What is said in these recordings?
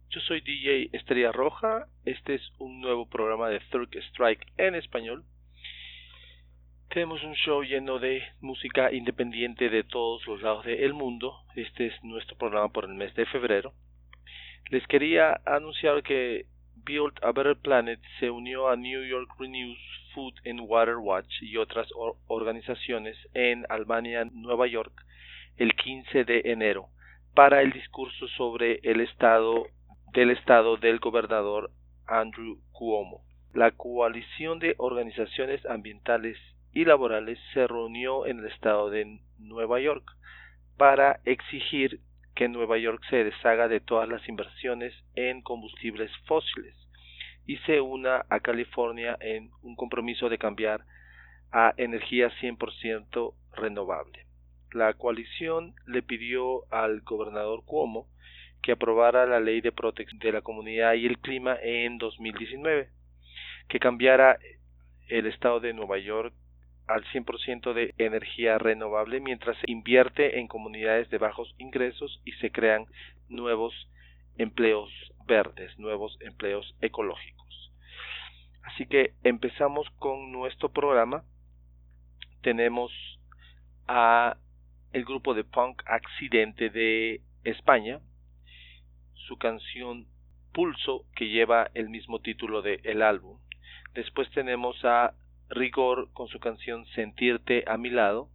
Yo soy DJ Estrella Roja. Este es un nuevo programa de Third Strike en español. Tenemos un show lleno de música independiente de todos los lados del mundo. Este es nuestro programa por el mes de febrero. Les quería anunciar que Build a Better Planet se unió a New York Renews Food and Water Watch y otras organizaciones en Albania, Nueva York, el 15 de enero para el discurso sobre el estado del gobernador Andrew Cuomo. La coalición de organizaciones ambientales y laborales se reunió en el estado de Nueva York para exigir que Nueva York se deshaga de todas las inversiones en combustibles fósiles y se una a California en un compromiso de cambiar a energía 100% renovable. La coalición le pidió al gobernador Cuomo que aprobara la Ley de Protección de la Comunidad y el Clima en 2019, que cambiara el estado de Nueva York al 100% de energía renovable mientras se invierte en comunidades de bajos ingresos y se crean nuevos empleos verdes, nuevos empleos ecológicos. Así que empezamos con nuestro programa. Tenemos a el grupo de punk Accidente de España, su canción Pulso, que lleva el mismo título del álbum. Después tenemos a Rigor con su canción Sentirte a mi lado.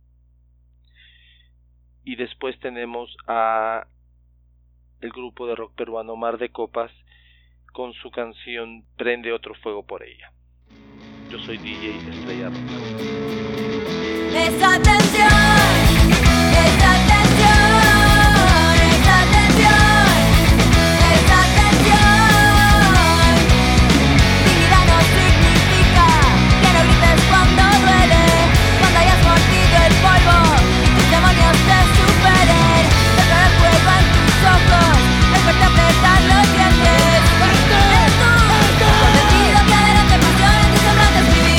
Y después tenemos a el grupo de rock peruano Mar de Copas con su canción Prende otro fuego por ella. Yo soy DJ Estrella Roja. Esa tensión, esa tensión, esa tensión, esa tensión. Mi vida no significa que no grites cuando duele, cuando hayas mordido el polvo y tus demonios te superen. Dentro del fuego en tus ojos, el fuerte apretar los dientes. Eres tú, convencido que adelante pasión en tus semblantes vivir.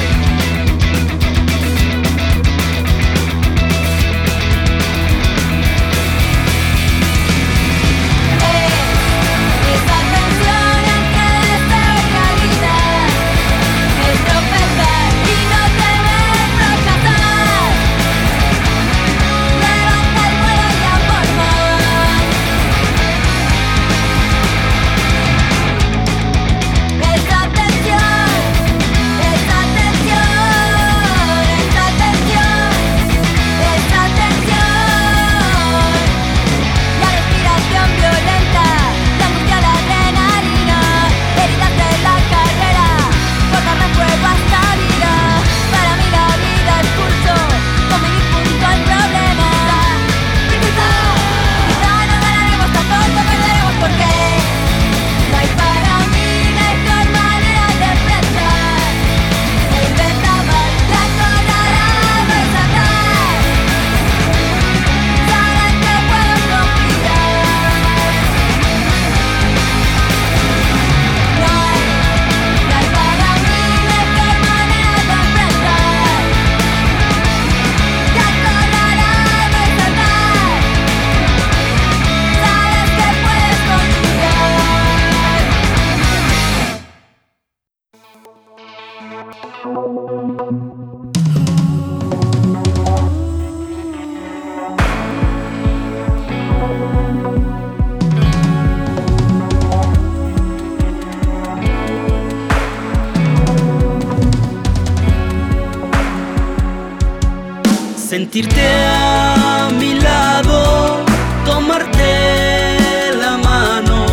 Sentirte a mi lado, tomarte la mano,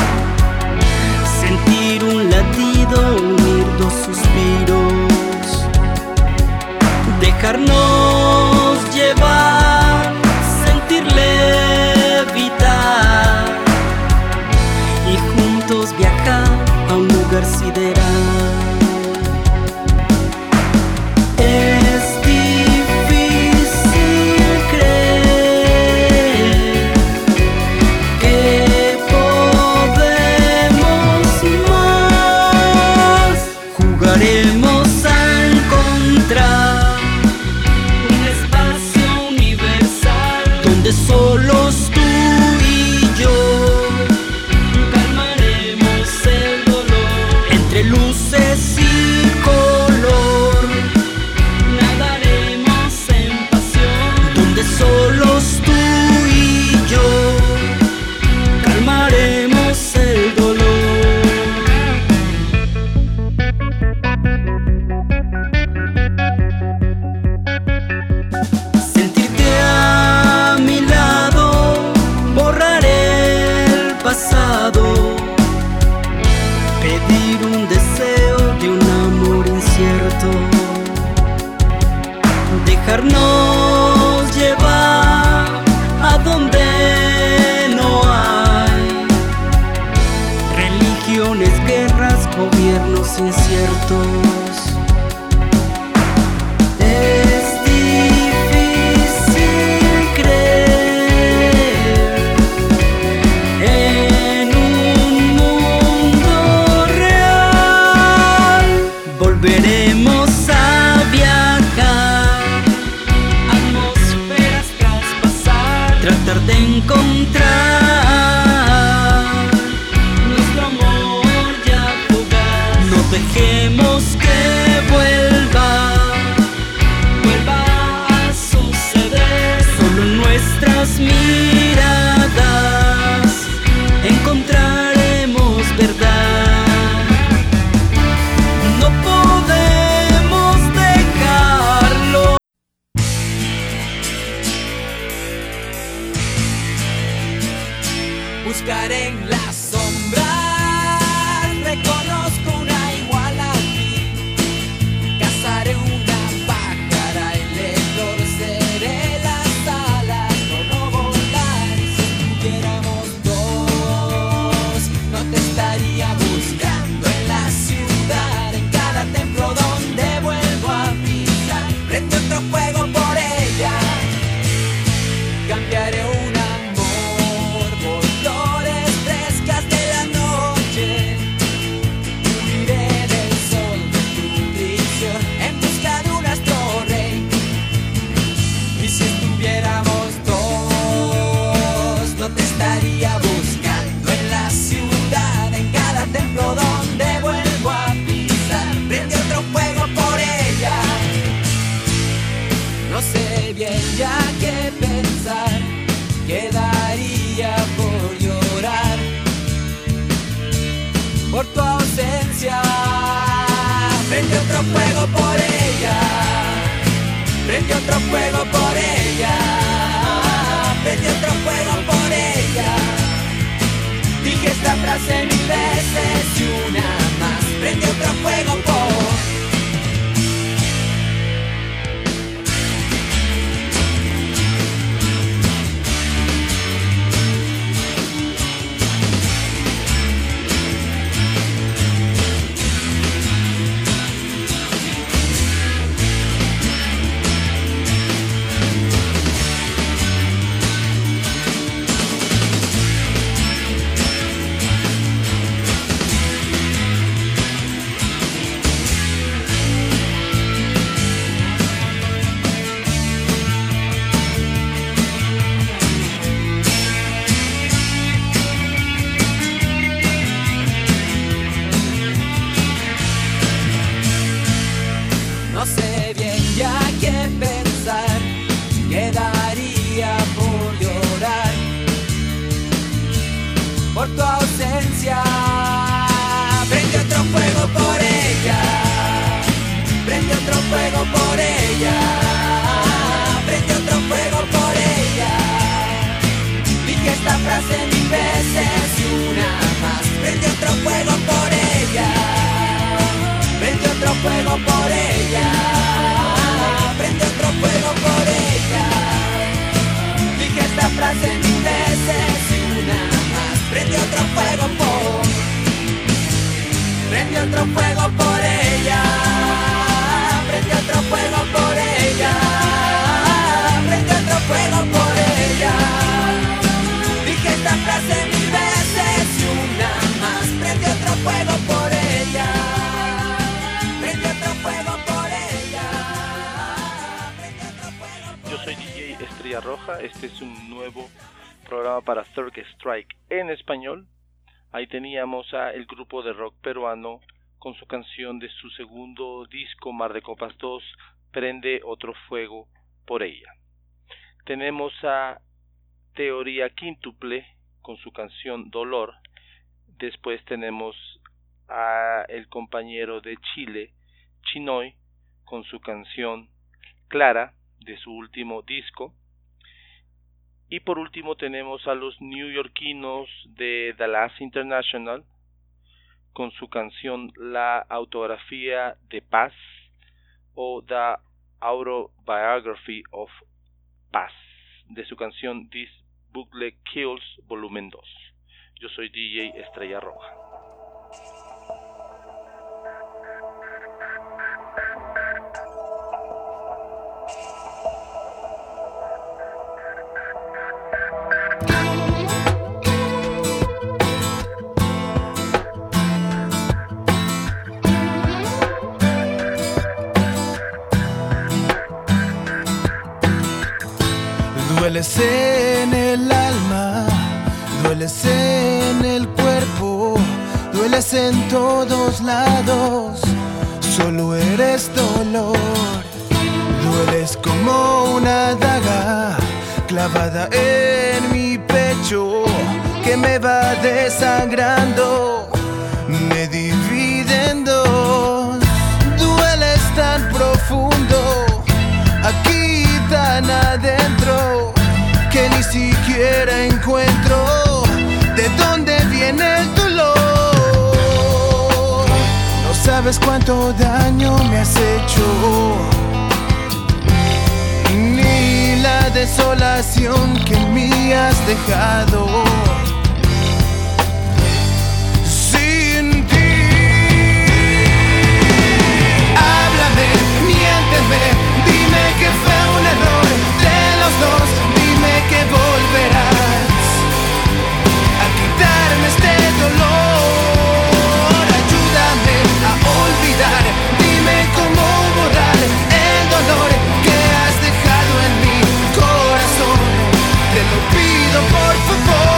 sentir un latido, unir dos suspiros, dejarnos llevar, sentir levitar y juntos viajar a un lugar sideral. Solos tú y yo, calma. encontrar nuestro amor ya fugaz. No dejemos que vuelva a suceder. Solo en nuestras miradas encontraremos verdad. No podemos dejarlo. Buscar en las sombras, reconozco una igual a ti. Cazaré una pájara y le torceré las alas por no volar. Si estuviéramos dos, no te estaría buscando en la ciudad, en cada templo donde vuelvo a pisar. Prende otro fuego por ella, cambiaré un amor por flores frescas de la noche. Huiré del sol de tu visión en busca de un astro rey. Y si estuviéramos dos, no te estaría buscando en la ciudad, en cada templo donde vuelvo a pisar. Prende otro fuego por ella. No sé bien ya qué pensar, quedaría por llorar por tu ausencia. Prende otro fuego por ella, prende otro fuego por ella, prende otro fuego por ella. Dije esta frase 1000 veces y una más. Prende otro fuego por no sé bien ya qué pensar, quedaría por llorar por tu ausencia. Prende otro fuego por ella, prende otro fuego por ella, prende otro fuego por ella. Dije esta frase 1000 veces y una más. Prende otro fuego por ella, prende otro fuego por ella, prende otro fuego por ella. Dije esta frase 1000 veces y una más. Prende otro fuego por, prende otro fuego por ella, prende otro fuego por ella, prende otro fuego por ella. Dije esta frase 1000 veces y una más. Prende otro fuego por ella, prende otro fuego por ella, prende otro fuego por Yo soy DJ Estrella Roja. Este es un nuevo programa para Third Strike en español. Ahí teníamos a el grupo de rock peruano con su canción de su segundo disco, Mar de Copas 2, Prende otro fuego por ella. Tenemos a Teoría Quíntuple con su canción Dolor. Después tenemos a el compañero de Chile, Chinoy, con su canción Clara, de su último disco. Y por último tenemos a los neoyorquinos de Dallas International con su canción La Autografía de Paz o The Autobiography of Paz, de su canción This Booklet Kills Volumen 2. Yo soy DJ Estrella Roja. Dueles en el alma, dueles en el cuerpo, dueles en todos lados, solo eres dolor. Dueles como una daga clavada en mi pecho que me va desangrando, me divide en dos. Dueles tan profundo, aquí tan adentro, que ni siquiera encuentro de dónde viene el dolor. No sabes cuánto daño me has hecho, ni la desolación que en mí has dejado. Sin ti, háblame, miénteme, dime que fue un error de los dos, dime que volverás a quitarme este dolor. Ayúdame a olvidar, dime cómo borrar el dolor que has dejado en mi corazón. Te lo pido por favor.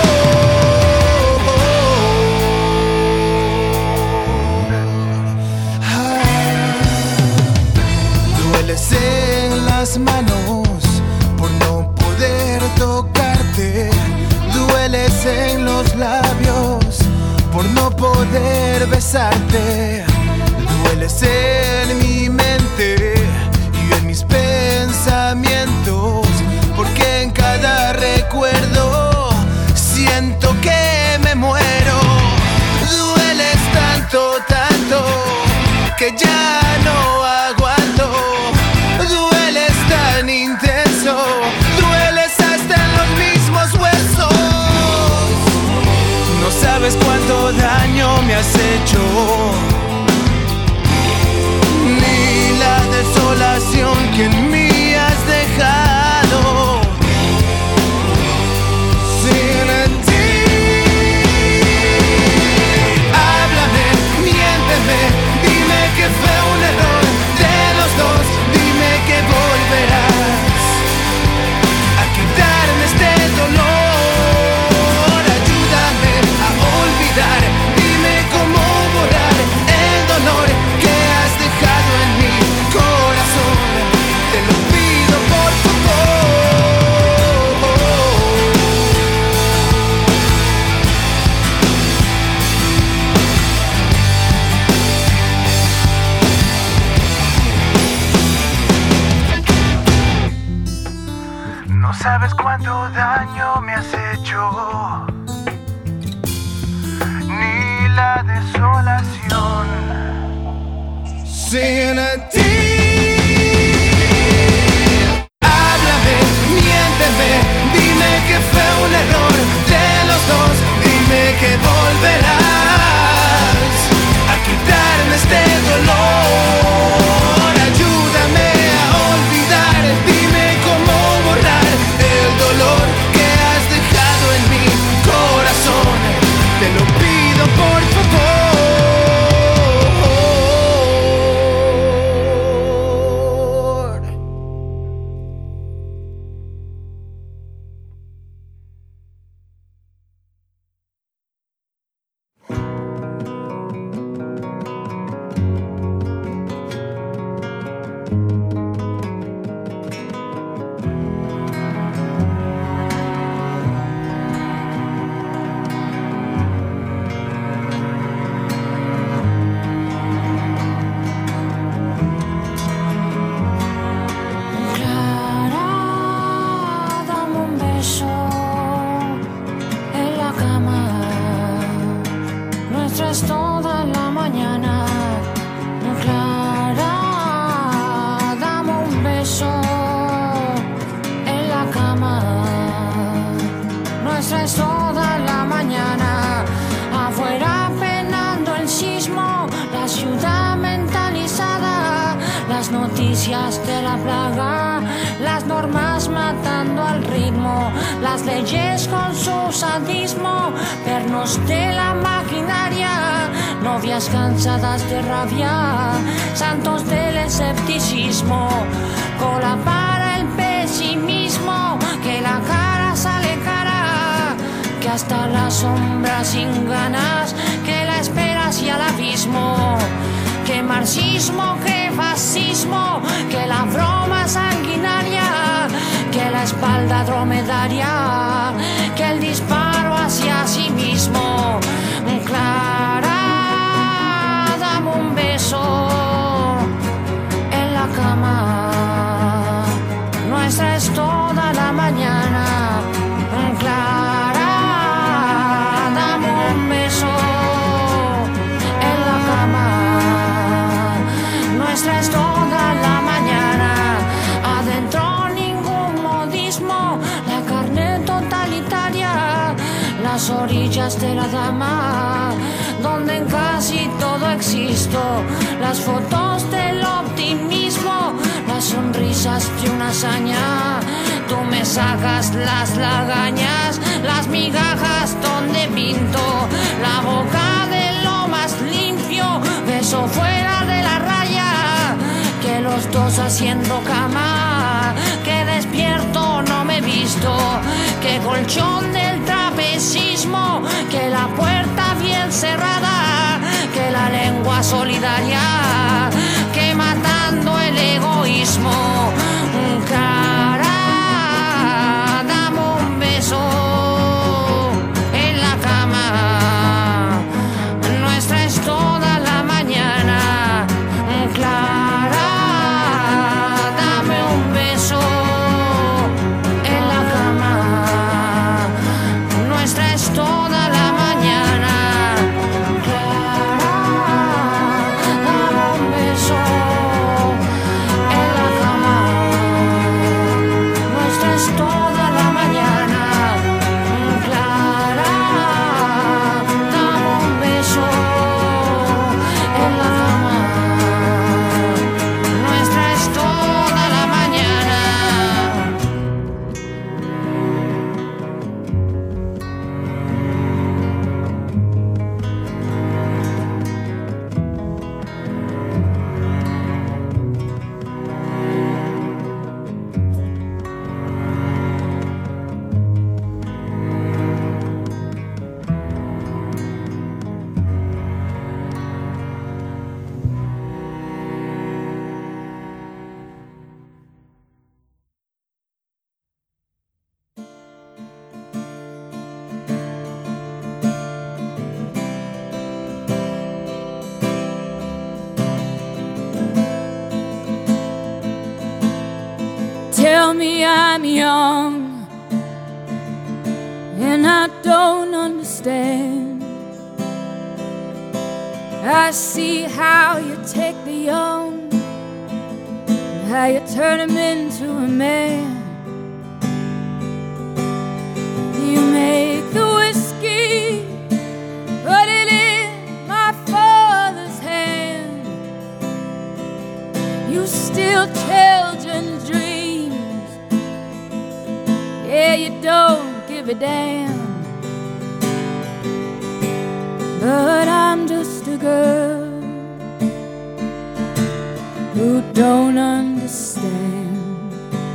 Dueles en las manos por no poder tocarte, dueles en los labios por no poder besarte, dueles en mi mente y en mis pensamientos, porque en cada recuerdo siento que me muero. Dueles tanto, tanto, que ya no aguanto. Dueles tan intenso, dueles hasta en los mismos huesos. No sabes cuánto daño me has hecho, ni la desolación que en mí has dejado. Sin ti, háblame, miénteme, dime que fue un error de los dos, dime que volverás a quitarme este dolor. Ayúdame a olvidar, dime cómo borrar el dolor que has dejado en mi corazón. Te lo pido por favor. No sabes cuánto daño me has hecho, ni la desolación. Sin ti, háblame, miénteme, dime que fue un error de los dos, dime que volverás a quitarme este dolor. Ayúdame a olvidar, dime cómo borrar el dolor que has dejado en mi corazón. Te lo pido por favor. noticias de la plaga, las normas matando al ritmo, las leyes con su sadismo, pernos de la maquinaria, novias cansadas de rabia, santos del escepticismo, cola para el pesimismo, que la hasta la sombra sin ganas que la espera hacia el abismo. Que marxismo, que fascismo, que la broma sanguinaria, que la espalda dromedaria, que el disparo hacia sí mismo. Clara, dame un beso en la cama, nuestra es toda la mañana. Clara, dame un beso en la cama, nuestra es toda la mañana. Adentro ningún modismo, la carne totalitaria, las orillas de la dama, donde en casi todo existo, las fotos del optimismo, las sonrisas de una hazaña. Tú me sacas las lagañas, las migajas donde pinto, la boca de lo más limpio, beso fuera de la raya, que los dos haciendo cama, que despierto no me he visto, que colchón del trapecismo, que la puerta bien cerrada, que la lengua solidaria, que matando el egoísmo. Cara, dame un beso en la cama, nuestra es toda la mañana. Clara, dame un beso en la cama, nuestra es toda la mañana. Clara, dame un beso en la cama, nuestra es toda la mañana. Clara, dame un beso en la cama, nuestra es toda la mañana. Tell me I'm young and I don't understand. I see how you take the young and how you turn him into a man. You make the whiskey, put it in my father's hand. You still tell Jen's dreams. Yeah, you don't give a damn. But I'm just a girl who don't understand.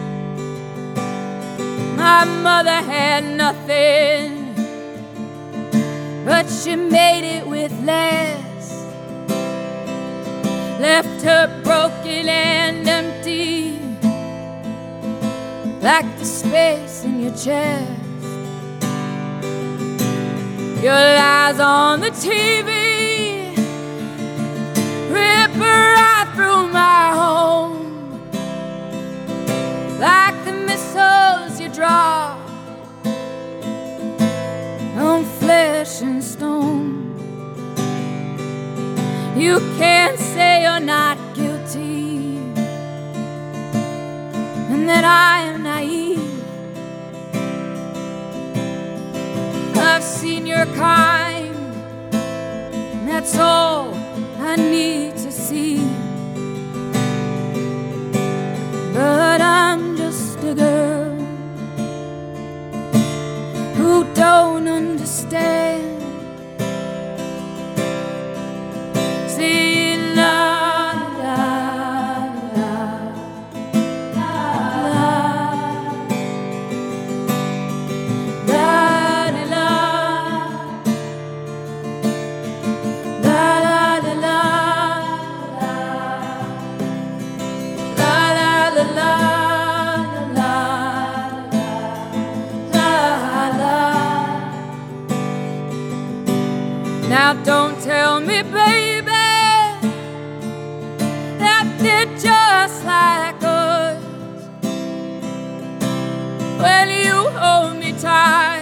My mother had nothing, but she made it with less. Left her broken and empty, like the space in your chest. Your lies on the TV rip right through my home, like the missiles you draw on flesh and stone. You can't say you're not guilty and that I am naive. I've seen your kind, and that's all I need to see. But I'm just a girl who don't understand. See, la la la la la la la. Now don't tell me, baby, that they're just like us. When you hold me tight,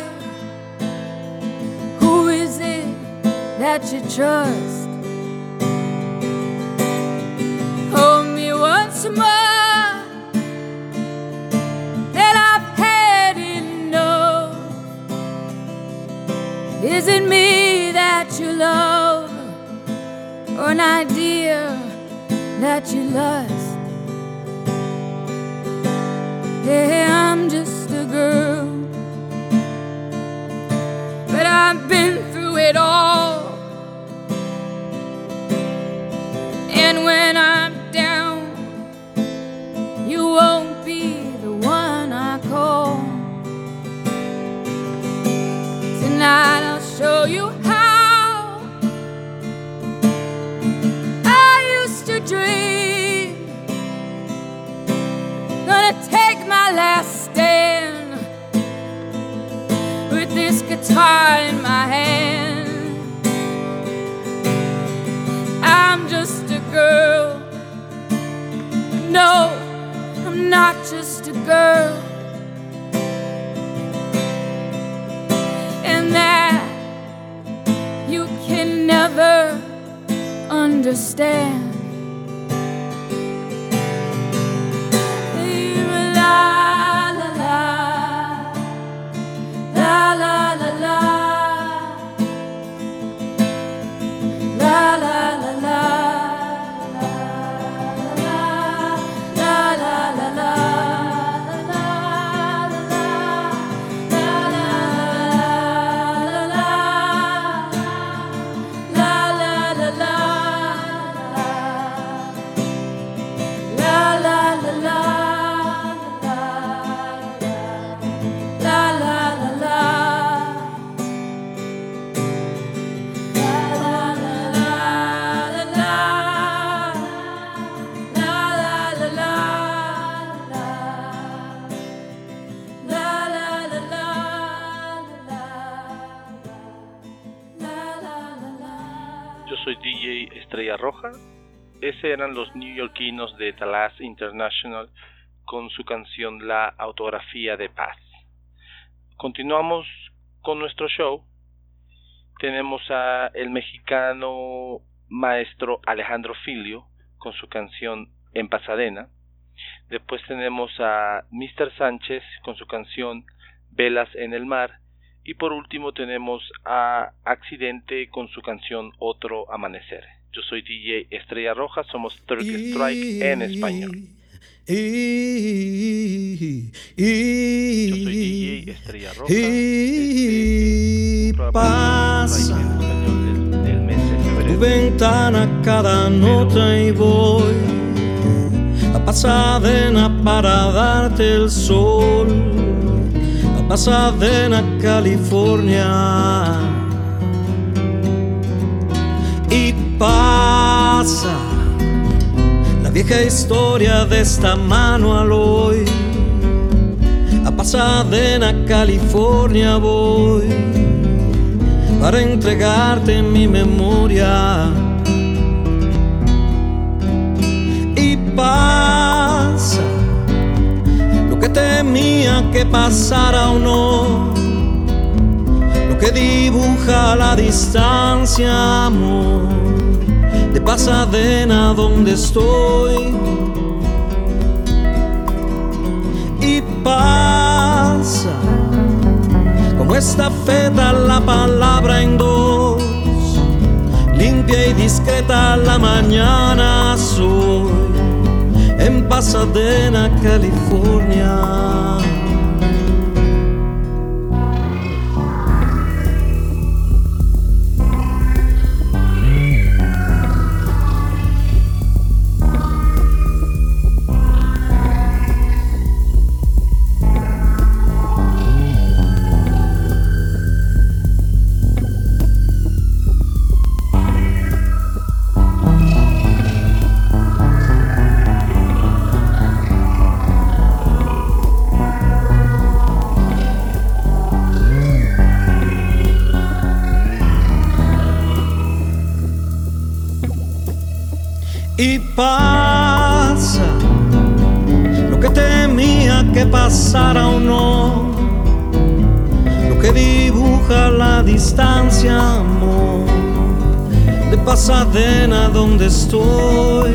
who is it that you trust? Hold me once more, and I've had enough. Is it me that you love, or an idea that you lust? Yeah, I'm just a girl, but I've been through it all. And when I'm down, you won't be the one I call. Tonight I'll show you how I used to dream. Gonna take my last stand with this guitar in my hand. I'm just a girl. No, I'm not just a girl. And that you can never understand. La la la, la la la la, la la la la. Soy DJ Estrella Roja. Ese eran los neoyorquinos de Dallas International con su canción La Autografía de Paz. Continuamos con nuestro show. Tenemos a el mexicano maestro Alejandro Filio con su canción En Pasadena. Después tenemos a Mr. Sánchez con su canción Velas en el Mar. Y por último tenemos a Accidente con su canción Otro Amanecer. Yo soy DJ Estrella Roja, somos Third Strike en español. Yo soy DJ Estrella Roja. Pasa del mes de febrero. tu ventana cada noche y voy a Pasadena para darte el sol. Pasadena, California, y pasa la vieja historia de esta mano al hoy. A Pasadena, California voy para entregarte mi memoria. Y pasa que temía que pasara o no, lo que dibuja la distancia, amor, de Pasadena donde estoy. Y pasa como estafeta la palabra en dos, limpia y discreta la mañana soy. En Pasadena, California. Y pasa lo que temía que pasara o no, lo que dibuja la distancia, amor, de Pasadena donde estoy.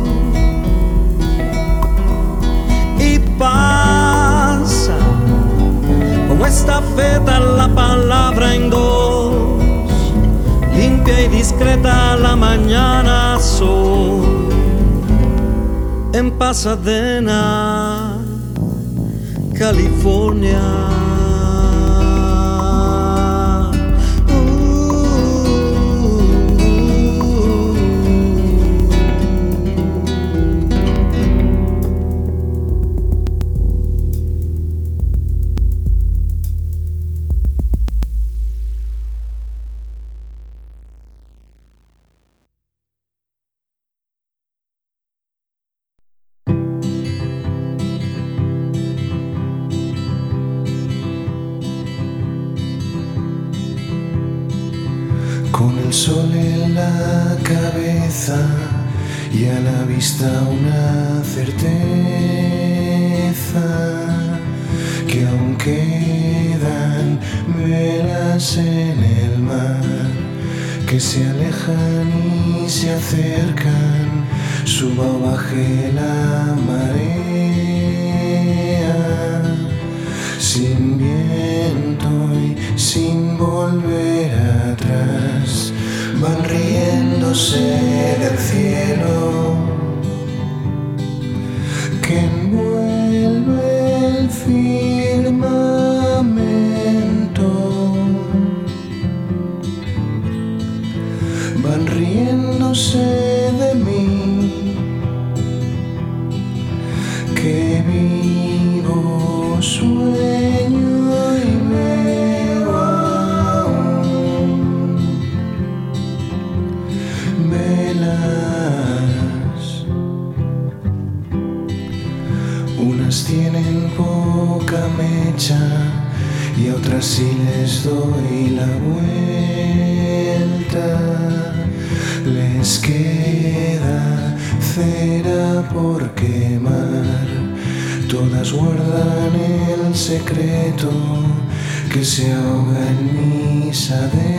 Y pasa como estafeta la palabra en dos, limpia y discreta la mañana soy. En Pasadena, California. Con el sol en la cabeza y a la vista una certeza que aún quedan velas en el mar que se alejan y se acercan, suba o baje la marea, sin viento y sin volver atrás, van riéndose del cielo que envuelve el firmamento, van riéndose de mí que vivo, sueño y veo aún velas. Unas tienen poca mecha y a otras sí les doy la vuelta. Les queda cera por quemar, todas guardan el secreto que se ahoga en mis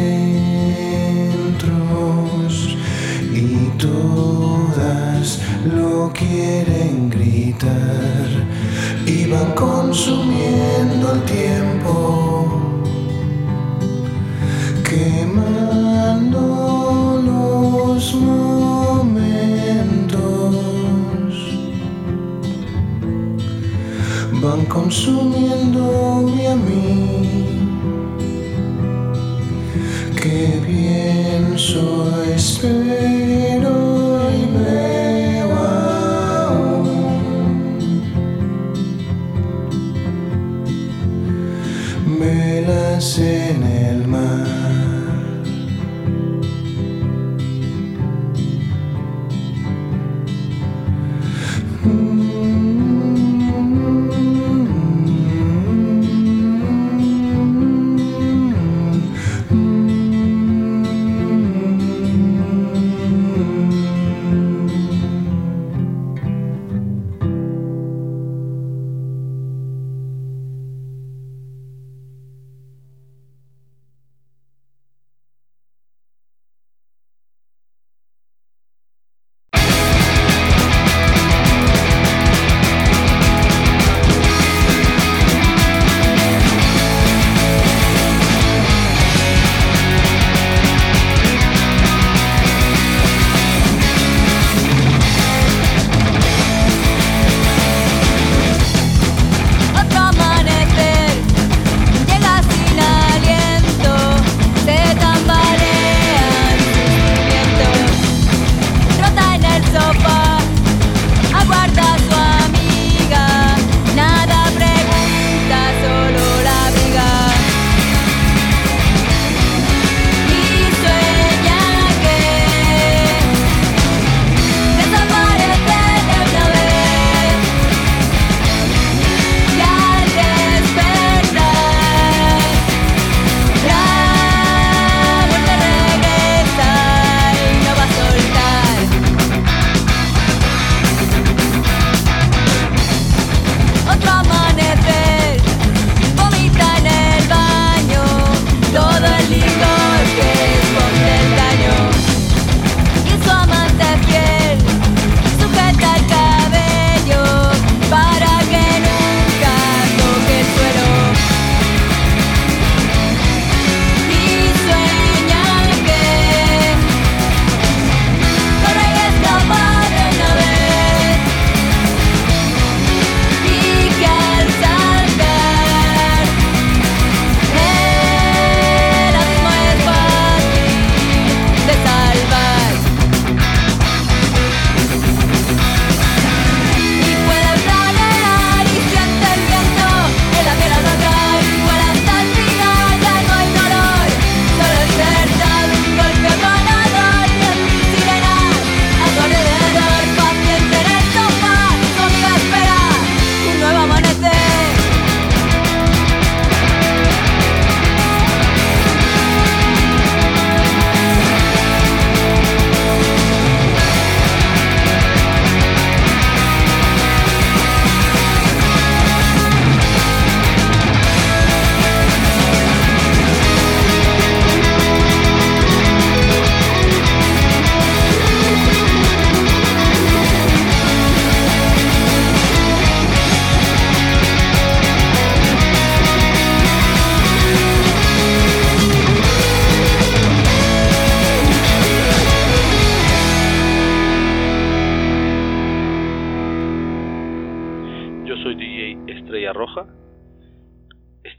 adentros, y todas lo quieren gritar y van consumiendo el tiempo, quemando los momentos, van consumiéndome a mí, que pienso, espero y veo aún velas en el mar.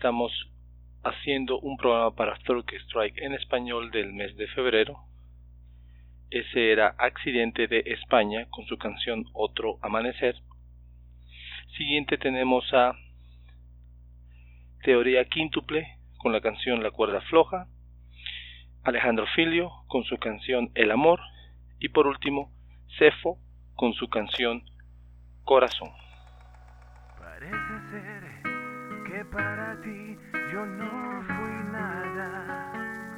estamos haciendo un programa para Third Strike en español del mes de febrero. Ese era Accidente de España con su canción Otro Amanecer. Siguiente tenemos a Teoría Quíntuple con la canción La Cuerda Floja, Alejandro Filio con su canción El Amor y por último Cefo con su canción Corazón. Parece ser que para ti yo no fui nada.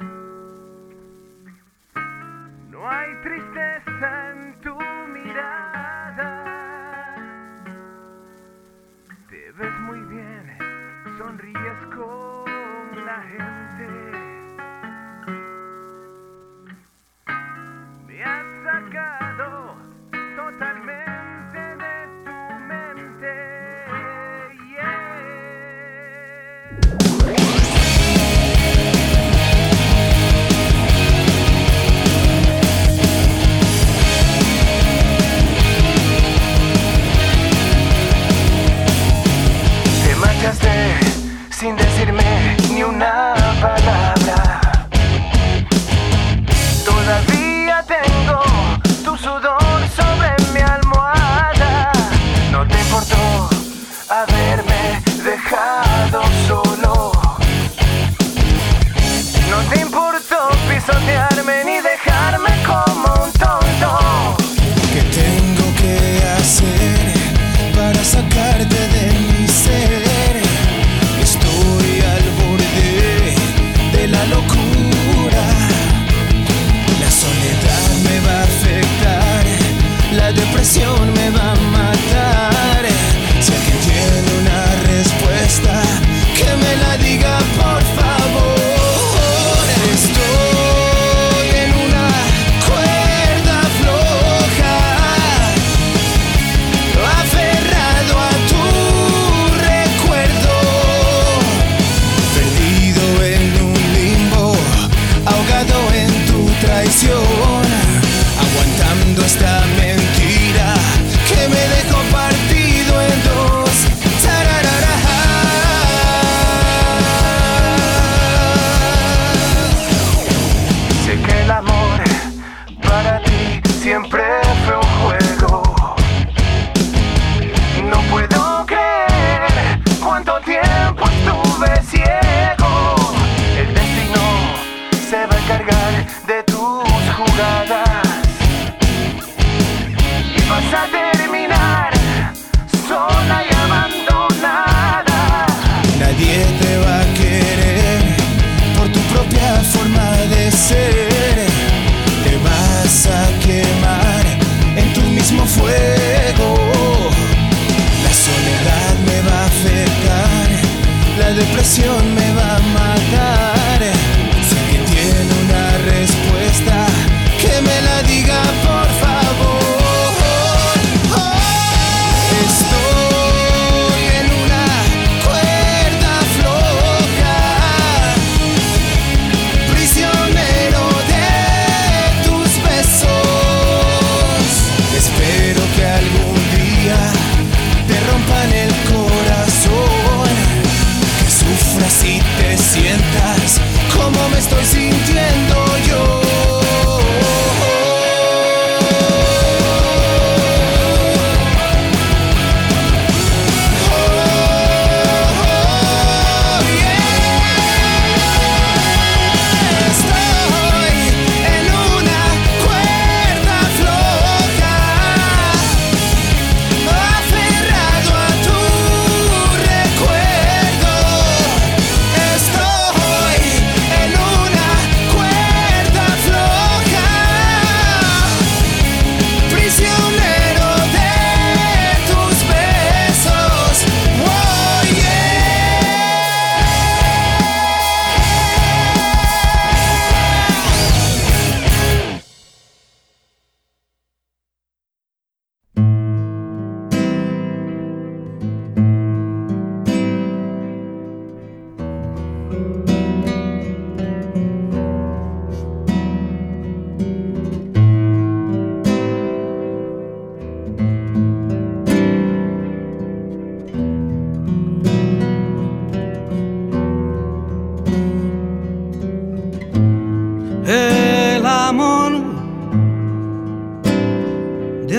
No hay tristeza en tu mirada. Te ves muy bien, sonríes con la gente. Me has sacado totalmente de tu mente. Te marchaste sin decirme ni una palabra. Todavía tengo tu sudor sobre mi almohada. No te importó haberme dejado solo. No te importó pisotearme ni dejarme como un tonto. ¿Qué tengo que hacer para sacarte de mi ser? Estoy al borde de la locura. La soledad me va a afectar, la depresión me va a matar. Si alguien tiene una respuesta, que me la diga por favor. Estoy en una cuerda floja, aferrado a tu recuerdo, perdido en un limbo, ahogado en tu traición, aguantando esta mentira que me dejó partido en dos. Tararara. Sé que el amor para ti siempre fue un juego. No puedo creer cuánto tiempo estuve ciego. El destino se va a encargar de tus jugadas y vas a terminar sola y abandonada. Nadie te va a querer por tu propia forma de ser. Te vas a quemar en tu mismo fuego. La soledad me va a afectar, la depresión me va a matar. Si alguien tiene una respuesta, que me la diga por favor. Estoy en una cuerda floja, prisionero de tus besos. Espero que algún día te rompan el corazón, que sufras y te sientas como me estoy sintiendo yo.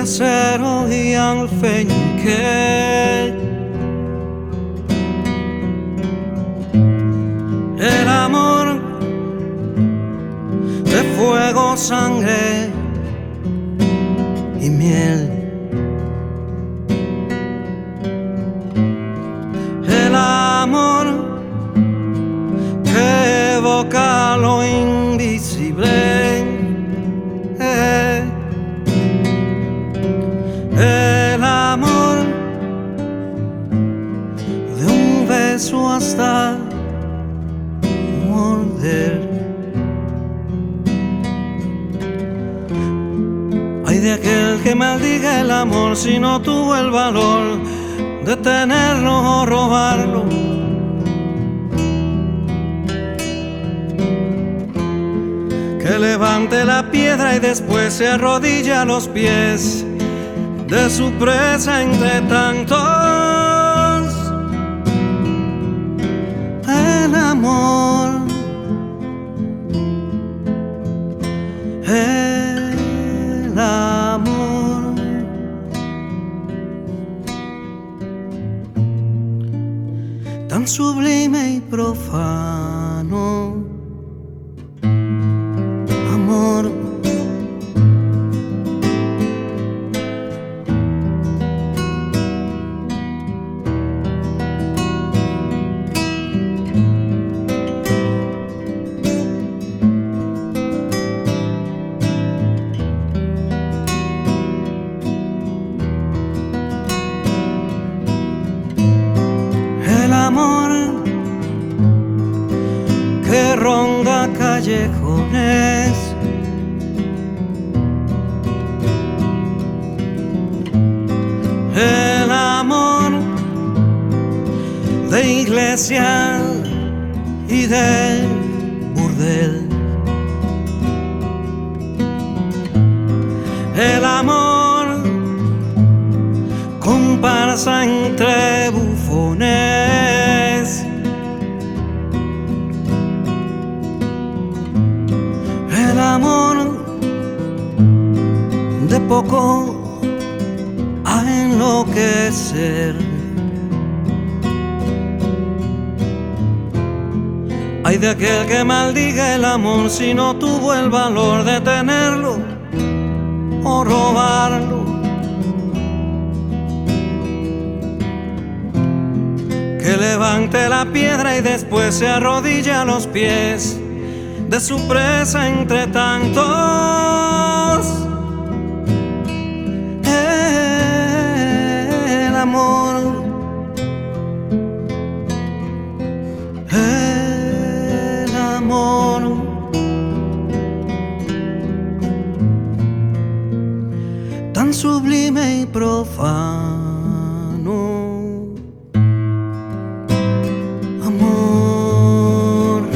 acero y alfeñique. El amor de fuego, sangre y miel. El amor que evoca lo invisible. El amor de un beso hasta morder. Ay de aquel que maldiga el amor si no tuvo el valor de tenerlo o robarlo. Que levante la piedra y después se arrodilla a los pies de su presa entre tantos. El amor, el amor, tan sublime y profano. Amor, el amor que ronda callejones. El amor de iglesia y de burdel. El amor comparsa entre bufones. El amor de poco a enloquecer. Ay de aquel que maldiga el amor si no tuvo el valor de tenerlo o robarlo. Que levante la piedra y después se arrodilla a los pies de su presa entre tantos. El amor, el amor, tan sublime y profano. Amor,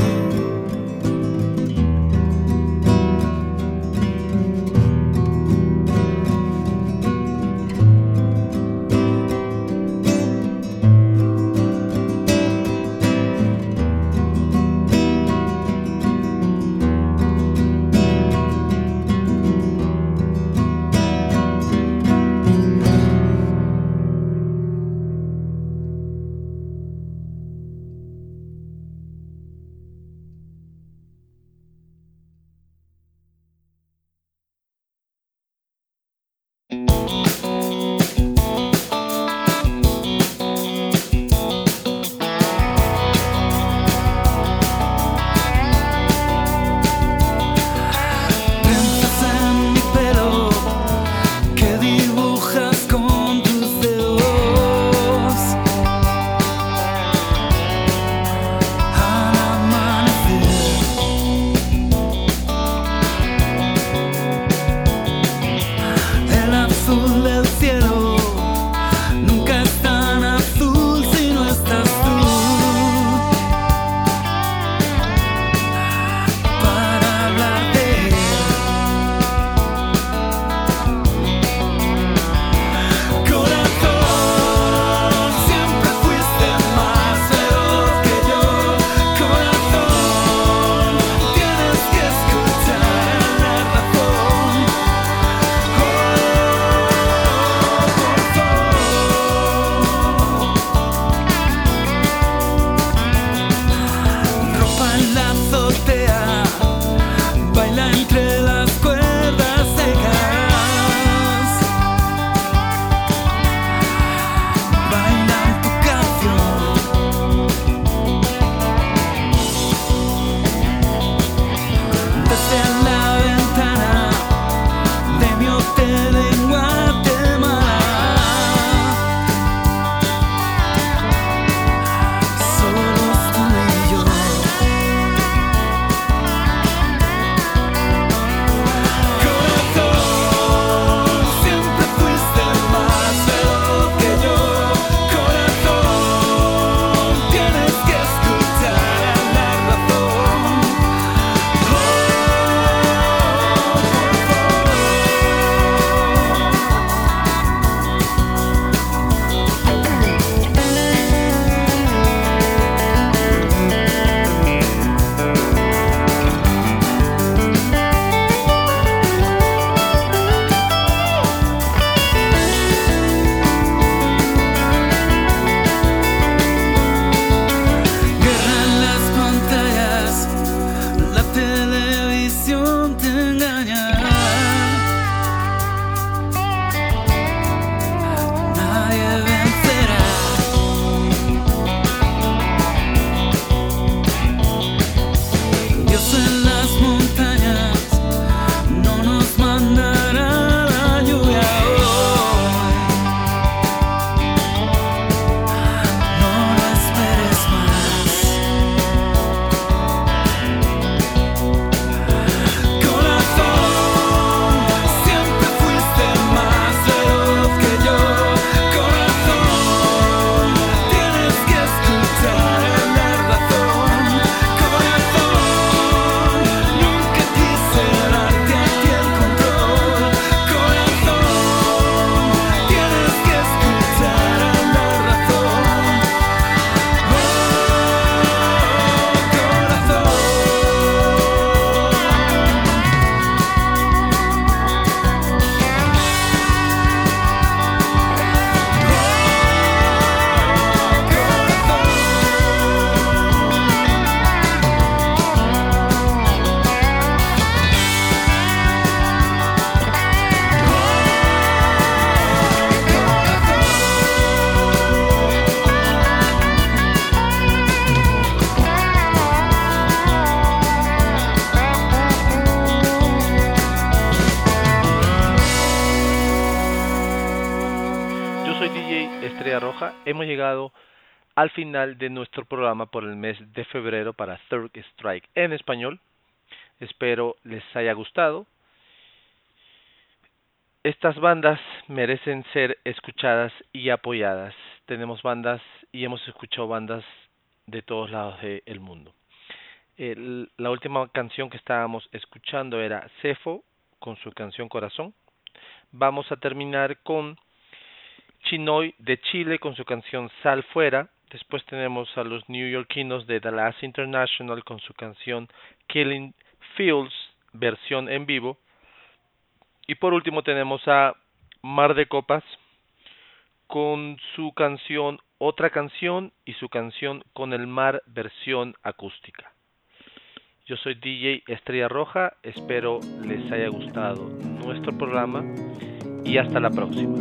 Roja, hemos llegado al final de nuestro programa por el mes de febrero para Third Strike en español. Espero les haya gustado. Estas bandas merecen ser escuchadas y apoyadas. Tenemos bandas y hemos escuchado bandas de todos lados del mundo. La última canción que estábamos escuchando era Cefo con su canción Corazón. Vamos a terminar con Chinoy de Chile con su canción Sal Fuera. Después tenemos a los neoyorquinos de Dallas International con su canción Killing Fields, versión en vivo. Y por último tenemos a Mar de Copas con su canción Otra Canción y su canción Con el Mar, versión acústica. Yo soy DJ Estrella Roja, espero les haya gustado nuestro programa y hasta la próxima.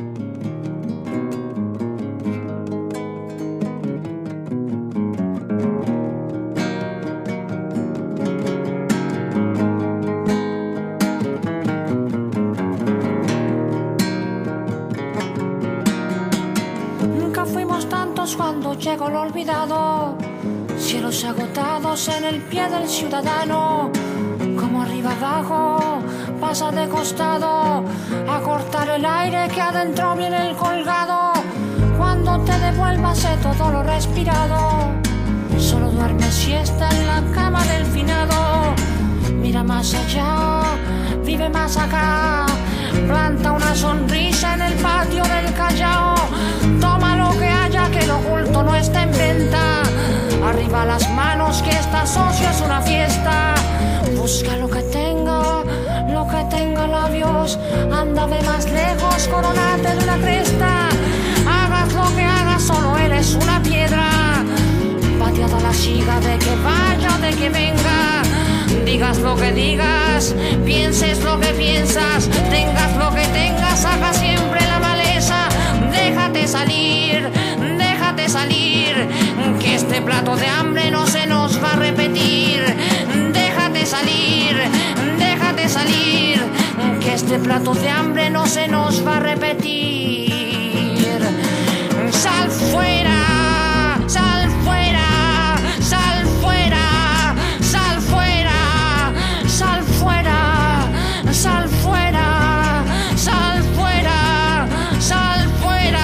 Nunca fuimos tantos cuando llegó lo olvidado. Cielos agotados en el pie del ciudadano, como arriba abajo, pasa de costado, a cortar el aire que adentro viene el colgado. Cuando te devuelvas de todo lo respirado, solo duerme siesta en la cama del finado. Mira más allá, vive más acá, planta una sonrisa en el patio del Callao. Toma lo que haya, que lo oculto no está en venta. Arriba las manos, que esta socio es una fiesta. Busca lo que tenga labios. Anda de más lejos, coronate de una cresta. Hagas lo que hagas, solo eres una piedra. Pateada la siga de que vaya, de que venga. Digas lo que digas, pienses lo que piensas, tengas lo que tengas, saca siempre la maleza. Déjate salir, que este plato de hambre no se nos va a repetir. Déjate salir, que este plato de hambre no se nos va a repetir. Sal fuera, sal fuera, sal fuera, sal fuera, sal fuera, sal fuera, sal fuera, sal fuera.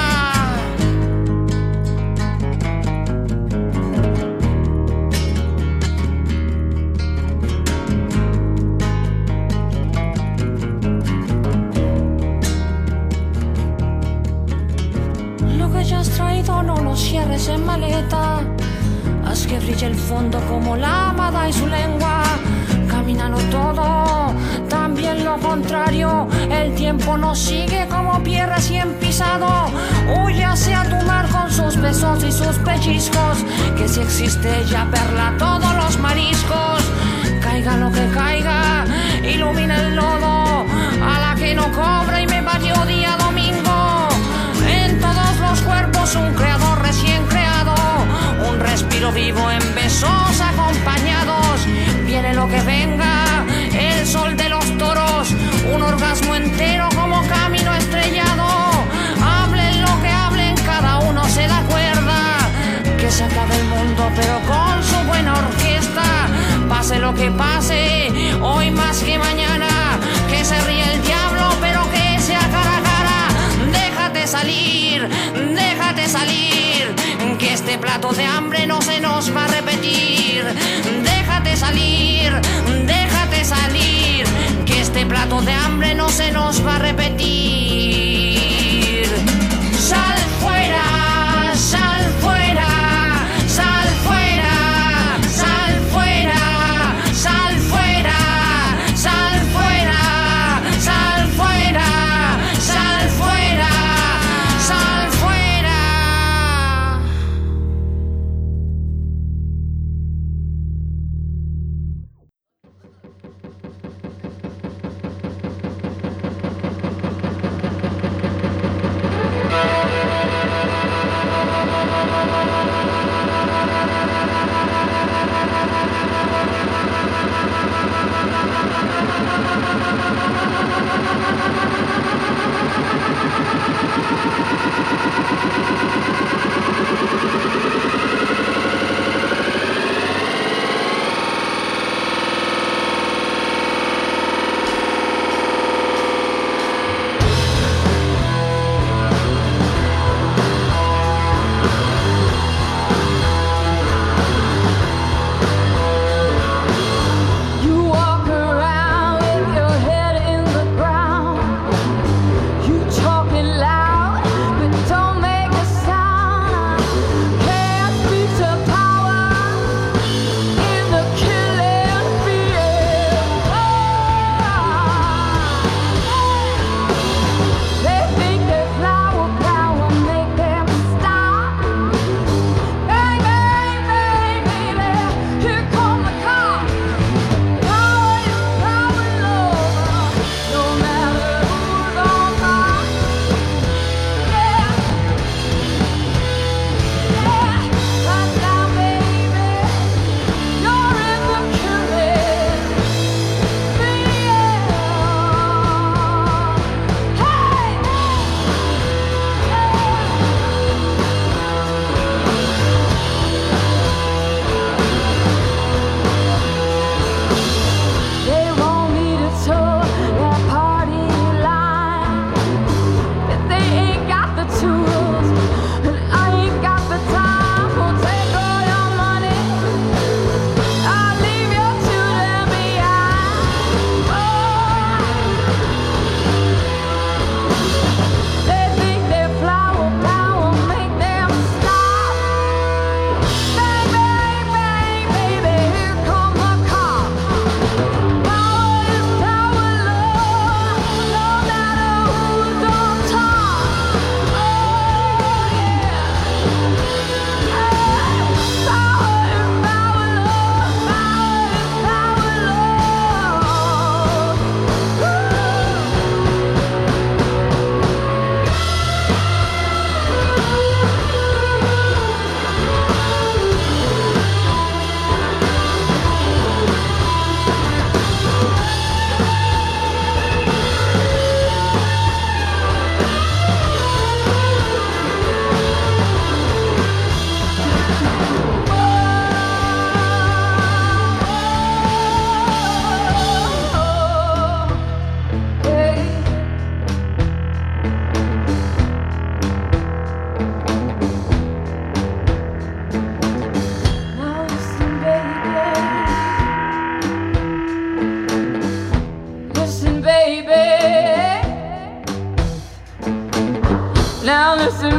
Lo que ya has traído no lo cierres en maleta. Haz que brille el fondo como la amada y su lengua. Camínalo todo, también lo contrario. El tiempo nos sigue como pie recién pisado. Huye hacia tu mar con sus besos y sus pellizcos. Que si existe ella, perla todos los mariscos. Caiga lo que caiga, ilumina el lodo. A la que no cobra y me batió día domingo. En todos los cuerpos un creador recién creado. Un respiro vivo en besos acompañados. Viene lo que venga, el sol de los toros. Un orgasmo entero como camino estrellado. Hablen lo que hablen, cada uno se da cuerda. Que se acabe el mundo pero con su buena orquesta. Pase lo que pase, hoy más que mañana. Que se ríe el diablo pero que sea cara a cara. Déjate salir, que este plato de hambre no se nos va a repetir. Déjate salir, que este plato de hambre no se nos va a repetir. Sal fuera, sal fuera, sal fuera, sal fuera, sal fuera, sal fuera, sal fuera, sal fuera, sal fuera.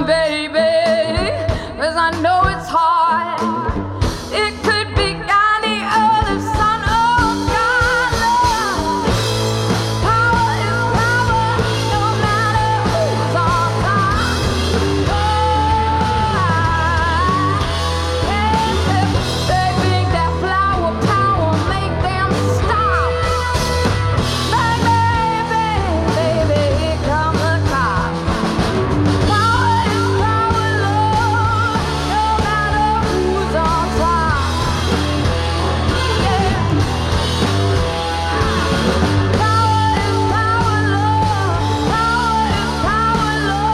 baby, 'cause I know it's hard. It could be Gandhi or the son of God. Power is power, no matter who's on top. They think that flower power make them stop. Baby, baby, here come the cops. Power is power, Lord, no matter who's on top. Yeah. Power is power, Lord, power is power,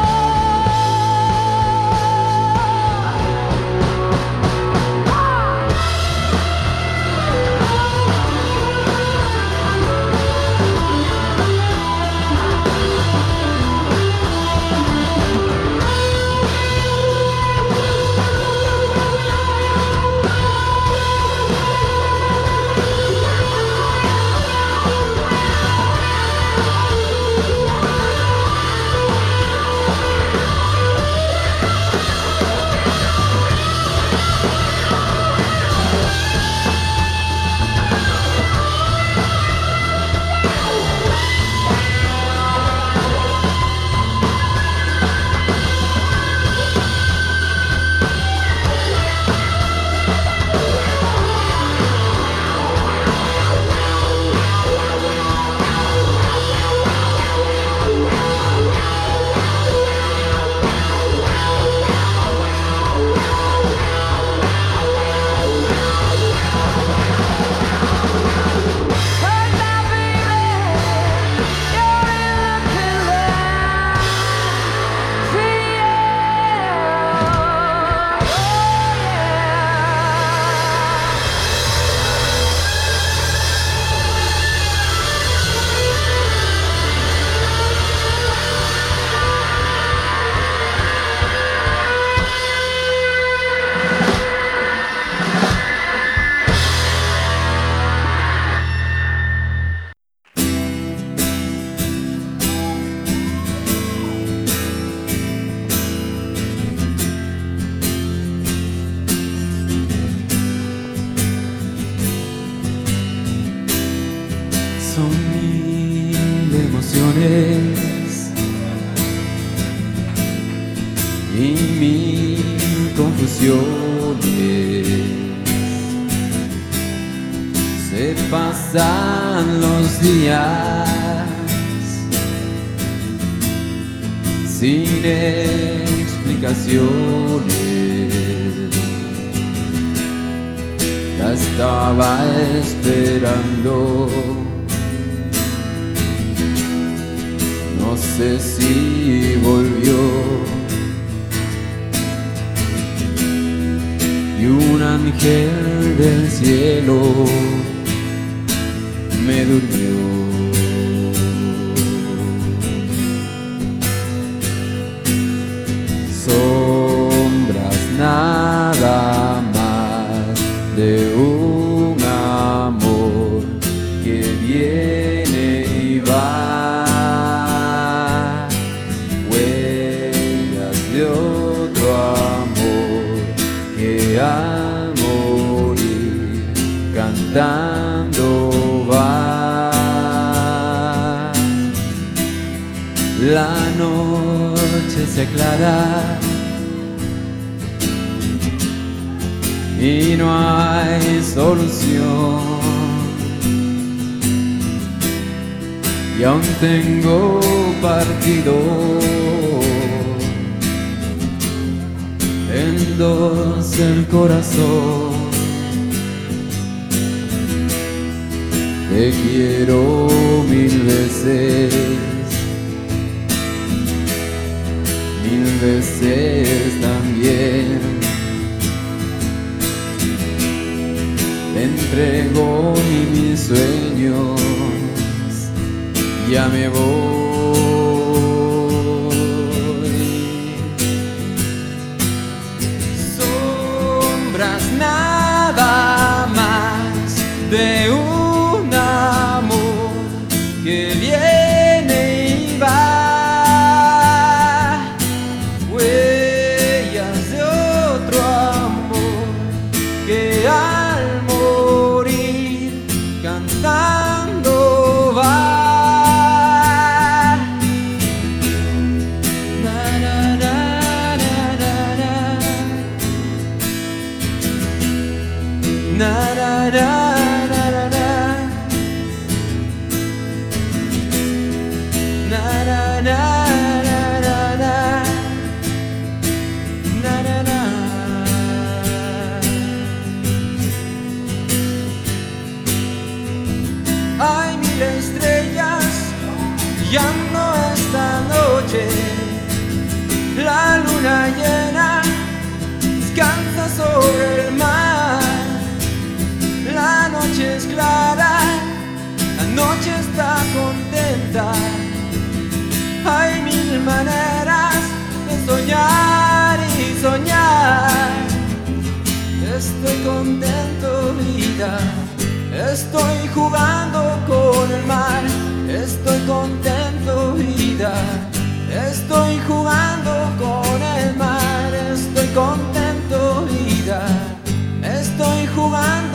Son mil emociones y mil confusiones. Se pasan los días sin explicaciones. La estaba esperando. No sé si volvió. Y un ángel del cielo me durmió. Sombras nada más de un amor que viene y va. A morir cantando va. La noche se aclara y no hay solución, y aún tengo partido en dos el corazón. Te quiero mil veces también. Te entrego mis sueños, ya me voy. Sombras nada más de un amor que viene y va. Hay mil estrellas brillando esta noche, la luna llena descansa sobre el mar, la noche es clara, la noche está contenta, hay mil maneras de soñar y soñar. Estoy contento, vida, estoy jugando con el mar. Estoy contento, vida, estoy jugando con el mar. Estoy contento, vida, estoy jugando